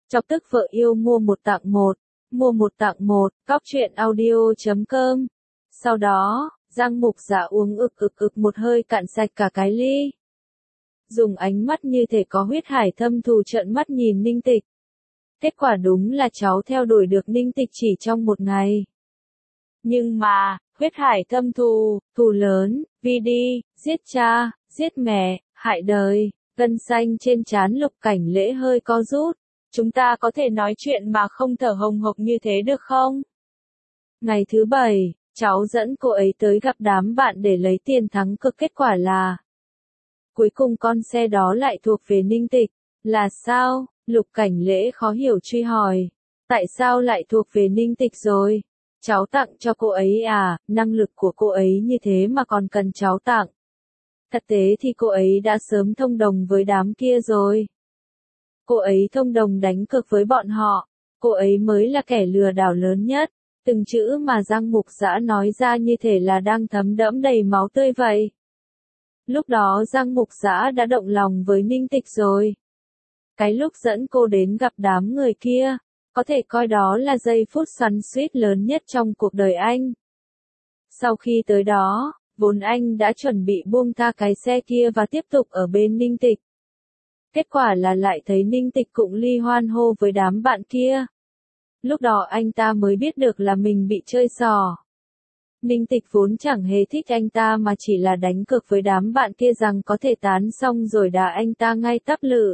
Chọc tức vợ yêu mua một tặng một. Mua một tặng một, cóc.audio.com. Sau đó, Giang Mục Dạ uống ực một hơi cạn sạch cả cái ly. Dùng ánh mắt như thể có huyết hải thâm thù trợn mắt nhìn Ninh Tịch. Kết quả đúng là cháu theo đuổi được Ninh Tịch chỉ trong một ngày. Nhưng mà, huyết hải thâm thù, thù lớn, vì đi, giết cha, giết mẹ, hại đời, gân xanh trên trán Lục Cảnh Lễ hơi co rút. Chúng ta có thể nói chuyện mà không thở hồng hộc như thế được không? Ngày thứ 7, cháu dẫn cô ấy tới gặp đám bạn để lấy tiền thắng cực, kết quả là cuối cùng con xe đó lại thuộc về Ninh Tịch. Là sao? Lục Cảnh Lễ khó hiểu truy hỏi. Tại sao lại thuộc về Ninh Tịch rồi? Cháu tặng cho cô ấy à, năng lực của cô ấy như thế mà còn cần cháu tặng. Thật tế thì cô ấy đã sớm thông đồng với đám kia rồi. Cô ấy thông đồng đánh cược với bọn họ. Cô ấy mới là kẻ lừa đảo lớn nhất. Từng chữ mà Giang Mục Dã nói ra như thể là đang thấm đẫm đầy máu tươi vậy. Lúc đó Giang Mục Dã đã động lòng với Ninh Tịch rồi. Cái lúc dẫn cô đến gặp đám người kia, có thể coi đó là giây phút xoắn xuýt lớn nhất trong cuộc đời anh. Sau khi tới đó, vốn anh đã chuẩn bị buông tha cái xe kia và tiếp tục ở bên Ninh Tịch. Kết quả là lại thấy Ninh Tịch cũng ly hoan hô với đám bạn kia. Lúc đó anh ta mới biết được là mình bị chơi xỏ. Ninh Tịch vốn chẳng hề thích anh ta mà chỉ là đánh cược với đám bạn kia rằng có thể tán xong rồi đá anh ta ngay tắp lự.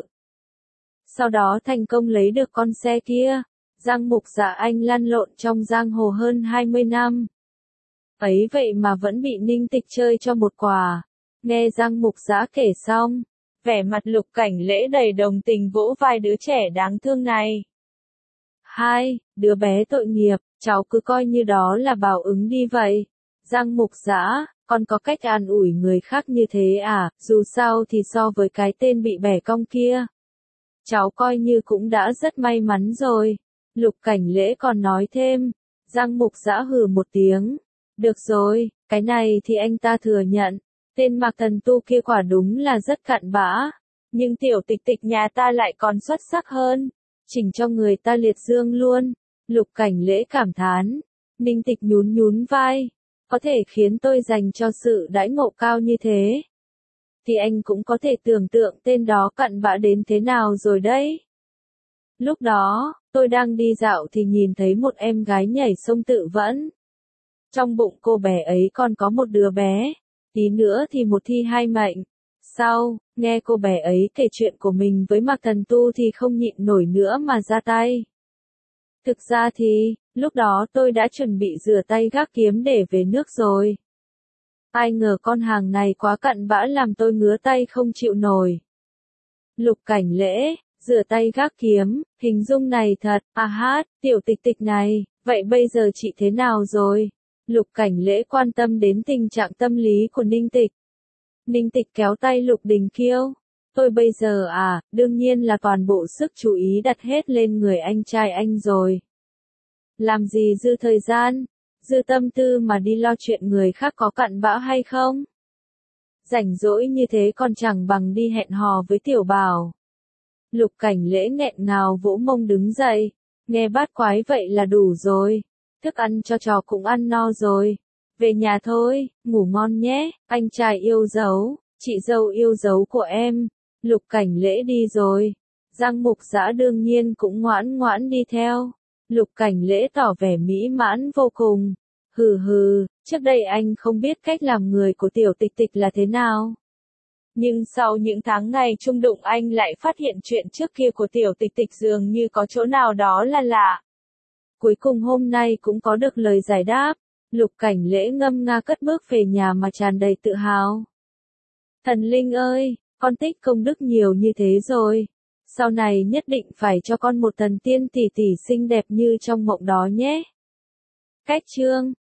Sau đó thành công lấy được con xe kia. Giang Mục Dạ anh lăn lộn trong giang hồ hơn 20 năm. Ấy vậy mà vẫn bị Ninh Tịch chơi cho một quả. Nghe Giang Mục Dạ kể xong, vẻ mặt Lục Cảnh Lễ đầy đồng tình vỗ vai đứa trẻ đáng thương này. Hai, đứa bé tội nghiệp, cháu cứ coi như đó là báo ứng đi vậy. Giang Mục Dã, con có cách an ủi người khác như thế à, dù sao thì so với cái tên bị bẻ cong kia. Cháu coi như cũng đã rất may mắn rồi. Lục Cảnh Lễ còn nói thêm. Giang Mục Dã hừ một tiếng. Được rồi, cái này thì anh ta thừa nhận. Tên Mạc Thần Tu kia quả đúng là rất cặn bã. Nhưng tiểu tịch tịch nhà ta lại còn xuất sắc hơn. Chỉnh cho người ta liệt dương luôn. Lục Cảnh Lễ cảm thán. Ninh Tịch nhún vai. Có thể khiến tôi dành cho sự đãi ngộ cao như thế. Thì anh cũng có thể tưởng tượng tên đó cặn bã đến thế nào rồi đấy. Lúc đó, tôi đang đi dạo thì nhìn thấy một em gái nhảy sông tự vẫn. Trong bụng cô bé ấy còn có một đứa bé. Tí nữa thì một thi hai mệnh. Sau, nghe cô bé ấy kể chuyện của mình với Mạc Thần Tu thì không nhịn nổi nữa mà ra tay. Thực ra thì, lúc đó tôi đã chuẩn bị rửa tay gác kiếm để về nước rồi. Ai ngờ con hàng này quá cặn bã làm tôi ngứa tay không chịu nổi. Lục Cảnh Lễ, rửa tay gác kiếm, hình dung này thật, tiểu tịch tịch này, vậy bây giờ chị thế nào rồi? Lục Cảnh Lễ quan tâm đến tình trạng tâm lý của Ninh Tịch. Ninh Tịch kéo tay Lục Đình Kiêu. Tôi bây giờ đương nhiên là toàn bộ sức chú ý đặt hết lên người anh trai anh rồi. Làm gì dư thời gian, dư tâm tư mà đi lo chuyện người khác có cặn bã hay không? Rảnh rỗi như thế còn chẳng bằng đi hẹn hò với Tiểu Bảo. Lục Cảnh Lễ nghẹn ngào vỗ mông đứng dậy. Nghe bát quái vậy là đủ rồi. Thức ăn cho chó cũng ăn no rồi. Về nhà thôi, ngủ ngon nhé, anh trai yêu dấu, chị dâu yêu dấu của em. Lục Cảnh Lễ đi rồi. Giang Mục Dã đương nhiên cũng ngoãn ngoãn đi theo. Lục Cảnh Lễ tỏ vẻ mỹ mãn vô cùng. Hừ, trước đây anh không biết cách làm người của tiểu tịch tịch là thế nào. Nhưng sau những tháng ngày chung đụng anh lại phát hiện chuyện trước kia của tiểu tịch tịch dường như có chỗ nào đó là lạ. Cuối cùng hôm nay cũng có được lời giải đáp. Lục Cảnh Lễ ngâm nga cất bước về nhà mà tràn đầy tự hào. Thần linh ơi, con tích công đức nhiều như thế rồi. Sau này nhất định phải cho con một thần tiên tỷ tỷ xinh đẹp như trong mộng đó nhé. Cách chương